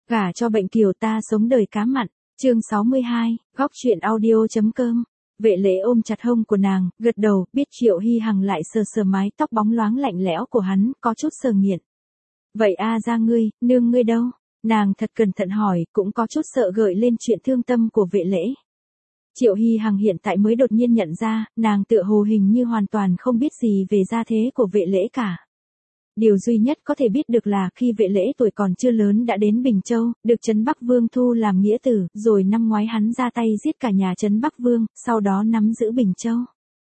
Gả cho bệnh kiều ta sống đời cá mặn. Chương 62, góc chuyện audio.com. Vệ lễ ôm chặt hông của nàng, gật đầu, biết Triệu Hy Hằng lại sờ sờ mái tóc bóng loáng lạnh lẽo của hắn, có chút sờ nghiện. Vậy ra ngươi, nương ngươi đâu? Nàng thật cẩn thận hỏi, cũng có chút sợ gợi lên chuyện thương tâm của vệ lễ. Triệu Hy Hằng hiện tại mới đột nhiên nhận ra, nàng tựa hồ hình như hoàn toàn không biết gì về gia thế của vệ lễ cả. Điều duy nhất có thể biết được là khi vệ lễ tuổi còn chưa lớn đã đến Bình Châu, được Trấn Bắc Vương thu làm nghĩa tử, rồi năm ngoái hắn ra tay giết cả nhà Trấn Bắc Vương, sau đó nắm giữ Bình Châu.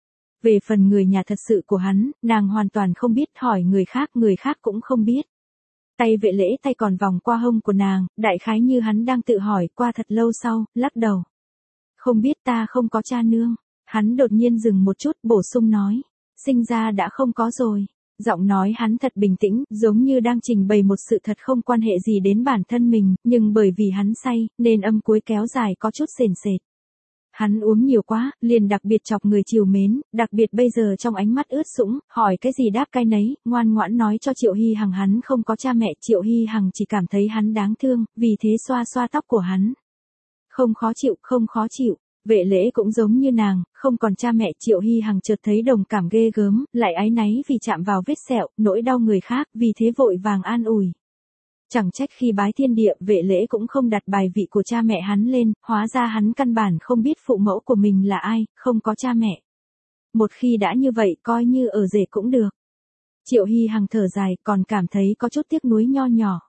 Về phần người nhà thật sự của hắn, nàng hoàn toàn không biết, hỏi người khác cũng không biết. Tay vệ lễ tay còn vòng qua hông của nàng, đại khái như hắn đang tự hỏi, qua thật lâu sau, lắc đầu. Không biết, ta không có cha nương. Hắn đột nhiên dừng một chút, bổ sung nói. Sinh ra đã không có rồi. Giọng nói hắn thật bình tĩnh, giống như đang trình bày một sự thật không quan hệ gì đến bản thân mình, nhưng bởi vì hắn say, nên âm cuối kéo dài có chút sền sệt. Hắn uống nhiều quá, liền đặc biệt chọc người trìu mến, đặc biệt bây giờ trong ánh mắt ướt sũng, hỏi cái gì đáp cái nấy, ngoan ngoãn nói cho Triệu Hy Hằng hắn không có cha mẹ. Triệu Hy Hằng chỉ cảm thấy hắn đáng thương, vì thế xoa xoa tóc của hắn. Không khó chịu. Vệ lễ cũng giống như nàng, không còn cha mẹ. Triệu Hy Hằng chợt thấy đồng cảm ghê gớm, lại áy náy vì chạm vào vết sẹo, nỗi đau người khác, vì thế vội vàng an ủi. Chẳng trách khi bái thiên địa, vệ lễ cũng không đặt bài vị của cha mẹ hắn lên, hóa ra hắn căn bản không biết phụ mẫu của mình là ai, không có cha mẹ. Một khi đã như vậy, coi như ở rể cũng được. Triệu Hy Hằng thở dài, còn cảm thấy có chút tiếc nuối nho nhỏ.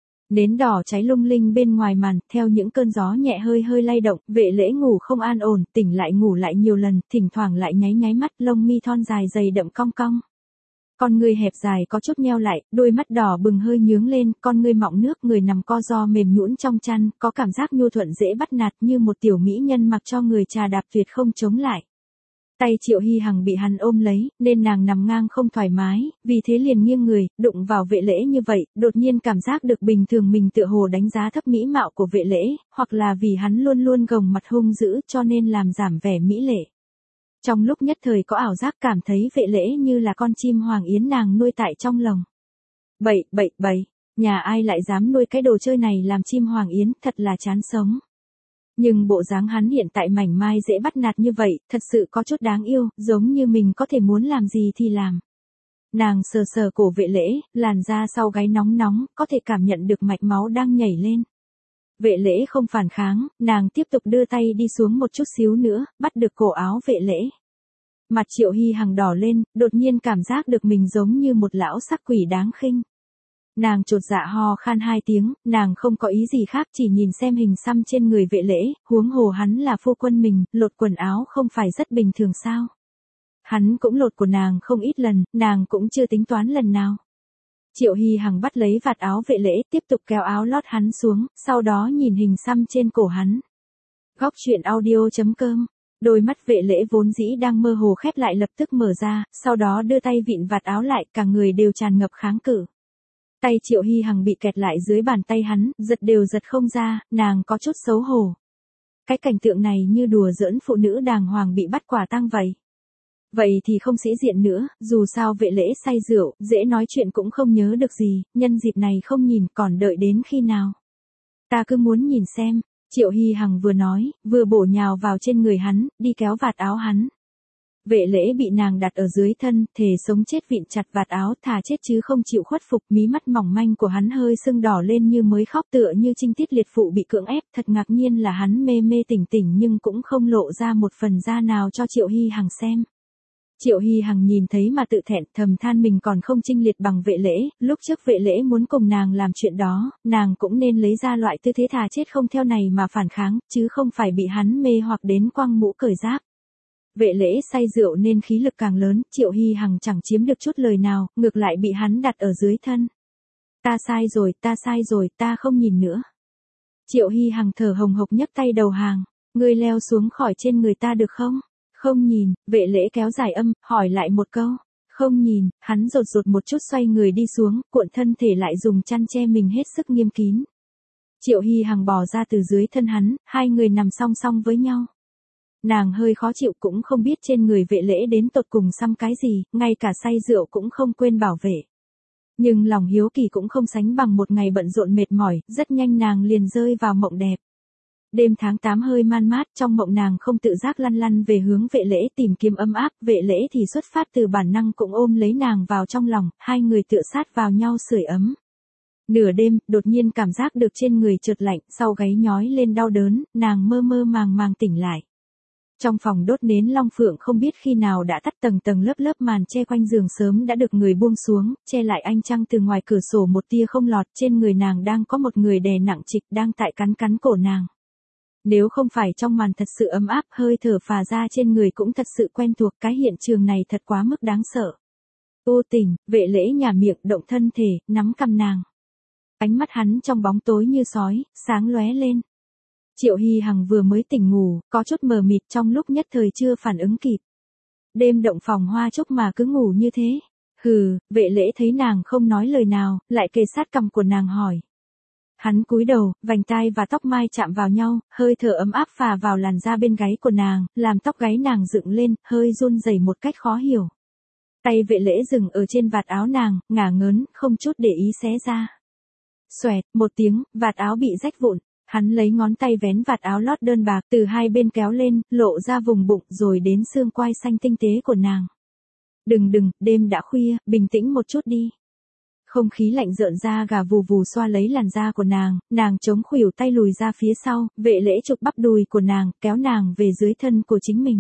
Nến đỏ cháy lung linh bên ngoài màn, theo những cơn gió nhẹ hơi hơi lay động, vệ lễ ngủ không an ổn, tỉnh lại ngủ lại nhiều lần, thỉnh thoảng lại nháy mắt, lông mi thon dài dày đậm cong cong. Con người hẹp dài có chút nheo lại, đôi mắt đỏ bừng hơi nhướng lên, con người mọng nước, người nằm co ro mềm nhũn trong chăn, có cảm giác nhu thuận dễ bắt nạt như một tiểu mỹ nhân mặc cho người trà đạp tuyệt không chống lại. Tay Triệu Hy Hằng bị hắn ôm lấy, nên nàng nằm ngang không thoải mái, vì thế liền nghiêng người, đụng vào vệ lễ như vậy, đột nhiên cảm giác được bình thường mình tựa hồ đánh giá thấp mỹ mạo của vệ lễ, hoặc là vì hắn luôn luôn gồng mặt hung dữ cho nên làm giảm vẻ mỹ lệ. Trong lúc nhất thời có ảo giác cảm thấy vệ lễ như là con chim hoàng yến nàng nuôi tại trong lồng. Bậy, nhà ai lại dám nuôi cái đồ chơi này làm chim hoàng yến, thật là chán sống. Nhưng bộ dáng hắn hiện tại mảnh mai dễ bắt nạt như vậy, thật sự có chút đáng yêu, giống như mình có thể muốn làm gì thì làm. Nàng sờ sờ cổ vệ lễ, làn da sau gáy nóng nóng, có thể cảm nhận được mạch máu đang nhảy lên. Vệ lễ không phản kháng, nàng tiếp tục đưa tay đi xuống một chút xíu nữa, bắt được cổ áo vệ lễ. Mặt Triệu Hy Hằng đỏ lên, đột nhiên cảm giác được mình giống như một lão sắc quỷ đáng khinh. Nàng chột dạ ho khan 2 tiếng, nàng không có ý gì khác, chỉ nhìn xem hình xăm trên người vệ lễ, huống hồ hắn là phu quân mình, lột quần áo không phải rất bình thường sao. Hắn cũng lột của nàng không ít lần, nàng cũng chưa tính toán lần nào. Triệu Hy Hằng bắt lấy vạt áo vệ lễ, tiếp tục kéo áo lót hắn xuống, sau đó nhìn hình xăm trên cổ hắn. Góc chuyện audio.com. Đôi mắt vệ lễ vốn dĩ đang mơ hồ khép lại lập tức mở ra, sau đó đưa tay vịn vạt áo lại, cả người đều tràn ngập kháng cự. Tay Triệu Hy Hằng bị kẹt lại dưới bàn tay hắn, giật không ra, nàng có chút xấu hổ. Cái cảnh tượng này như đùa giỡn phụ nữ đàng hoàng bị bắt quả tang vậy. Vậy thì không sĩ diện nữa, dù sao vệ lễ say rượu, dễ nói chuyện cũng không nhớ được gì, nhân dịp này không nhìn còn đợi đến khi nào. Ta cứ muốn nhìn xem, Triệu Hy Hằng vừa nói, vừa bổ nhào vào trên người hắn, đi kéo vạt áo hắn. Vệ lễ bị nàng đặt ở dưới thân, thề sống chết vịn chặt vạt áo, thà chết chứ không chịu khuất phục. Mí mắt mỏng manh của hắn hơi sưng đỏ lên như mới khóc, tựa như trinh tiết liệt phụ bị cưỡng ép. Thật ngạc nhiên là hắn mê mê tỉnh nhưng cũng không lộ ra một phần da nào cho Triệu Hy Hằng xem. Triệu Hy Hằng nhìn thấy mà tự thẹn, thầm than mình còn không chinh liệt bằng vệ lễ, lúc trước vệ lễ muốn cùng nàng làm chuyện đó, nàng cũng nên lấy ra loại tư thế thà chết không theo này mà phản kháng, chứ không phải bị hắn mê hoặc đến quăng mũ cởi giáp. Vệ lễ say rượu nên khí lực càng lớn, Triệu Hy Hằng chẳng chiếm được chút lời nào, ngược lại bị hắn đặt ở dưới thân. Ta sai rồi, ta không nhìn nữa. Triệu Hy Hằng thở hồng hộc nhấc tay đầu hàng, ngươi leo xuống khỏi trên người ta được không? Không nhìn, vệ lễ kéo dài âm, hỏi lại một câu. Không nhìn, hắn rột một chút xoay người đi xuống, cuộn thân thể lại dùng chăn che mình hết sức nghiêm kín. Triệu Hy Hằng bò ra từ dưới thân hắn, hai người nằm song song với nhau. Nàng hơi khó chịu, cũng không biết trên người vệ lễ đến tột cùng xăm cái gì, ngay cả say rượu cũng không quên bảo vệ. Nhưng lòng hiếu kỳ cũng không sánh bằng một ngày bận rộn mệt mỏi, rất nhanh nàng liền rơi vào mộng đẹp. Đêm tháng 8 hơi man mát, trong mộng nàng không tự giác lăn lăn về hướng Vệ Lễ tìm kiếm ấm áp, Vệ Lễ thì xuất phát từ bản năng cũng ôm lấy nàng vào trong lòng, hai người tựa sát vào nhau sưởi ấm. Nửa đêm, đột nhiên cảm giác được trên người chợt lạnh, sau gáy nhói lên đau đớn, nàng mơ mơ màng màng tỉnh lại. Trong phòng đốt nến long phượng không biết khi nào đã tắt, tầng tầng lớp lớp màn che quanh giường sớm đã được người buông xuống, che lại ánh trăng từ ngoài cửa sổ một tia không lọt, trên người nàng đang có một người đè nặng trịch đang tại cắn cắn cổ nàng. Nếu không phải trong màn thật sự ấm áp, hơi thở phà ra trên người cũng thật sự quen thuộc, cái hiện trường này thật quá mức đáng sợ. Vô tình, Vệ Lễ nhả miệng động thân thể, nắm cằm nàng. Ánh mắt hắn trong bóng tối như sói, sáng lóe lên. Triệu Hy Hằng vừa mới tỉnh ngủ, có chút mờ mịt trong lúc nhất thời chưa phản ứng kịp. Đêm động phòng hoa chúc mà cứ ngủ như thế. Hừ, Vệ Lễ thấy nàng không nói lời nào, lại kề sát cằm của nàng hỏi. Hắn cúi đầu, vành tai và tóc mai chạm vào nhau, hơi thở ấm áp phả vào làn da bên gáy của nàng, làm tóc gáy nàng dựng lên, hơi run rẩy một cách khó hiểu. Tay Vệ Lễ dừng ở trên vạt áo nàng, ngả ngớn, không chút để ý xé ra. Xoẹt, một tiếng, vạt áo bị rách vụn. Hắn lấy ngón tay vén vạt áo lót đơn bạc từ hai bên kéo lên, lộ ra vùng bụng rồi đến xương quai xanh tinh tế của nàng. Đừng, đêm đã khuya, bình tĩnh một chút đi. Không khí lạnh rợn da gà vù vù xoa lấy làn da của nàng chống khuỷu tay lùi ra phía sau, Vệ Lễ chụp bắp đùi của nàng, kéo nàng về dưới thân của chính mình.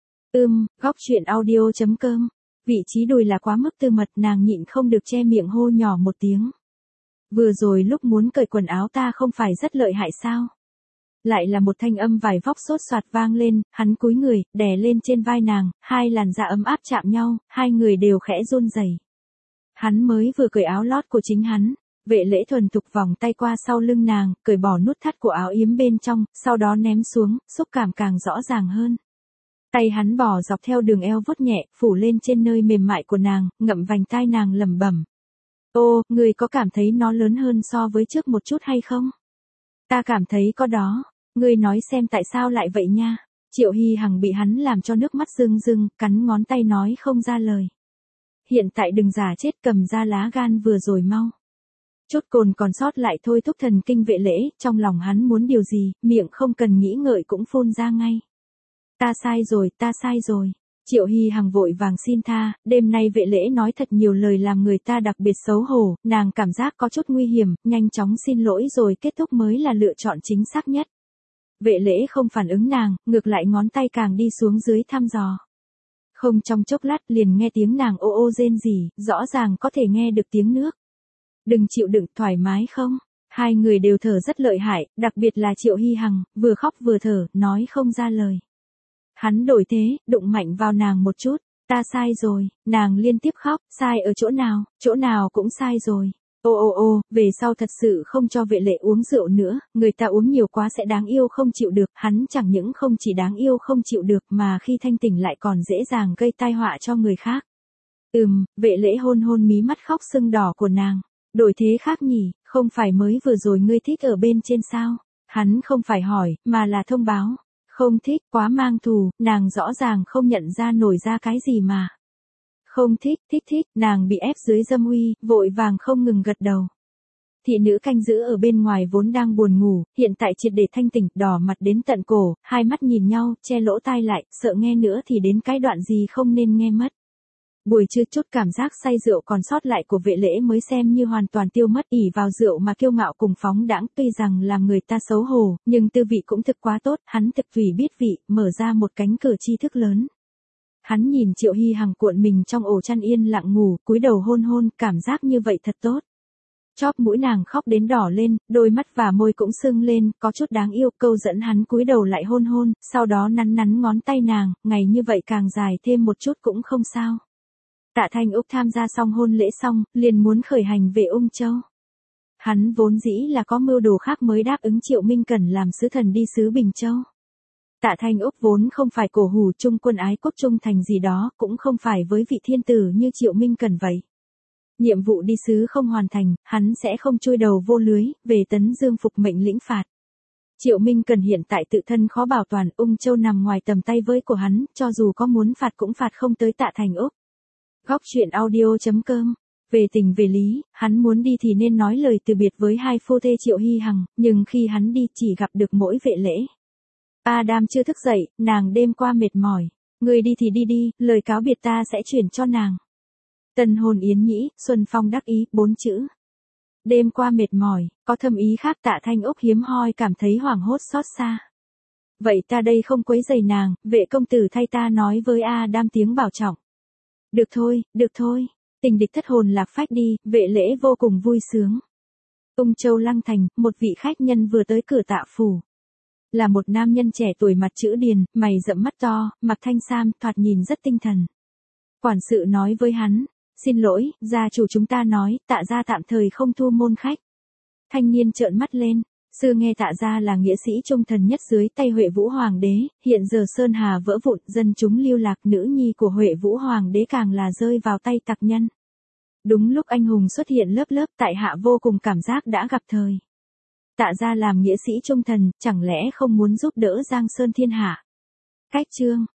Góc truyện audio.com. Vị trí đùi là quá mức tư mật, nàng nhịn không được che miệng hô nhỏ một tiếng. Vừa rồi lúc muốn cởi quần áo ta không phải rất lợi hại sao? Lại là một thanh âm vải vóc xốt xoạt vang lên, hắn cúi người, đè lên trên vai nàng, hai làn da ấm áp chạm nhau, hai người đều khẽ run rẩy. Hắn mới vừa cởi áo lót của chính hắn, Vệ Lễ thuần thục vòng tay qua sau lưng nàng, cởi bỏ nút thắt của áo yếm bên trong, sau đó ném xuống, xúc cảm càng rõ ràng hơn. Tay hắn bỏ dọc theo đường eo vuốt nhẹ, phủ lên trên nơi mềm mại của nàng, ngậm vành tai nàng lẩm bẩm. Ô, người có cảm thấy nó lớn hơn so với trước một chút hay không? Ta cảm thấy có đó. Ngươi nói xem tại sao lại vậy nha. Triệu Hy Hằng bị hắn làm cho nước mắt rưng rưng, cắn ngón tay nói không ra lời. Hiện tại đừng giả chết, cầm ra lá gan vừa rồi mau. Chút cồn còn sót lại thôi thúc thần kinh Vệ Lễ, trong lòng hắn muốn điều gì, miệng không cần nghĩ ngợi cũng phun ra ngay. Ta sai rồi. Triệu Hy Hằng vội vàng xin tha, đêm nay Vệ Lễ nói thật nhiều lời làm người ta đặc biệt xấu hổ, nàng cảm giác có chút nguy hiểm, nhanh chóng xin lỗi rồi kết thúc mới là lựa chọn chính xác nhất. Vệ Lễ không phản ứng nàng, ngược lại ngón tay càng đi xuống dưới thăm dò. Không trong chốc lát liền nghe tiếng nàng ô ô rên rỉ, rõ ràng có thể nghe được tiếng nước. Đừng chịu đựng, thoải mái không? Hai người đều thở rất lợi hại, đặc biệt là Triệu Hy Hằng, vừa khóc vừa thở, nói không ra lời. Hắn đổi thế, đụng mạnh vào nàng một chút, ta sai rồi, nàng liên tiếp khóc, sai ở chỗ nào cũng sai rồi. Ô, về sau thật sự không cho Vệ Lễ uống rượu nữa, người ta uống nhiều quá sẽ đáng yêu không chịu được, hắn chẳng những không chỉ đáng yêu không chịu được mà khi thanh tỉnh lại còn dễ dàng gây tai họa cho người khác. Vệ Lễ hôn mí mắt khóc sưng đỏ của nàng, đổi thế khác nhỉ, không phải mới vừa rồi ngươi thích ở bên trên sao? Hắn không phải hỏi, mà là thông báo. Không thích, quá mang thù, nàng rõ ràng không nhận ra nổi ra cái gì mà. Không thích, thích, nàng bị ép dưới dâm uy, vội vàng không ngừng gật đầu. Thị nữ canh giữ ở bên ngoài vốn đang buồn ngủ, hiện tại triệt để thanh tỉnh, đỏ mặt đến tận cổ, hai mắt nhìn nhau, che lỗ tai lại, sợ nghe nữa thì đến cái đoạn gì không nên nghe mất. Buổi trưa chút cảm giác say rượu còn sót lại của Vệ Lễ mới xem như hoàn toàn tiêu mất, ỷ vào rượu mà kiêu ngạo cùng phóng đãng, tuy rằng làm người ta xấu hổ, nhưng tư vị cũng thực quá tốt, hắn thực vì biết vị, mở ra một cánh cửa tri thức lớn. Hắn nhìn Triệu Hy Hằng cuộn mình trong ổ chăn yên lặng ngủ, cúi đầu hôn, cảm giác như vậy thật tốt. Chóp mũi nàng khóc đến đỏ lên, đôi mắt và môi cũng sưng lên, có chút đáng yêu, câu dẫn hắn cúi đầu lại hôn, sau đó nắn ngón tay nàng, ngày như vậy càng dài thêm một chút cũng không sao. Tạ Thanh Úc tham gia xong hôn lễ xong, liền muốn khởi hành về Ung Châu. Hắn vốn dĩ là có mưu đồ khác mới đáp ứng Triệu Minh Cẩn làm sứ thần đi sứ Bình Châu. Tạ Thanh Úc vốn không phải cổ hủ trung quân ái quốc trung thành gì đó, cũng không phải với vị thiên tử như Triệu Minh Cẩn vậy. Nhiệm vụ đi sứ không hoàn thành, hắn sẽ không chui đầu vô lưới, về Tấn Dương phục mệnh lĩnh phạt. Triệu Minh Cẩn hiện tại tự thân khó bảo toàn, Ung Châu nằm ngoài tầm tay với của hắn, cho dù có muốn phạt cũng phạt không tới Tạ Thanh Úc. Góc truyện audio.com Về tình về lý, hắn muốn đi thì nên nói lời từ biệt với hai phu thê Triệu Hy Hằng, nhưng khi hắn đi chỉ gặp được mỗi Vệ Lễ. Adam chưa thức dậy, nàng đêm qua mệt mỏi. Người đi thì đi đi, lời cáo biệt ta sẽ chuyển cho nàng. Tân hôn yến nhĩ, Xuân Phong đắc ý, 4 chữ. Đêm qua mệt mỏi, có thâm ý khác. Tạ Thanh Úc hiếm hoi cảm thấy hoảng hốt xót xa. Vậy ta đây không quấy rầy nàng, vệ công tử thay ta nói với Adam tiếng bảo trọng. Được thôi, tình địch thất hồn lạc phách đi, Vệ Lễ vô cùng vui sướng. Ung Châu Lăng Thành, một vị khách nhân vừa tới cửa Tạ phủ. Là một nam nhân trẻ tuổi mặt chữ điền, mày rậm mắt to, mặc thanh sam, thoạt nhìn rất tinh thần. Quản sự nói với hắn, xin lỗi, gia chủ chúng ta nói, Tạ gia tạm thời không thu môn khách. Thanh niên trợn mắt lên, xưa nghe Tạ gia là nghĩa sĩ trung thần nhất dưới tay Huệ Vũ Hoàng đế, hiện giờ Sơn Hà vỡ vụn, dân chúng lưu lạc, nữ nhi của Huệ Vũ Hoàng đế càng là rơi vào tay tặc nhân. Đúng lúc anh hùng xuất hiện lớp lớp, tại hạ vô cùng cảm giác đã gặp thời. Tạ gia làm nghĩa sĩ trung thần, chẳng lẽ không muốn giúp đỡ Giang Sơn thiên hạ? Cách chương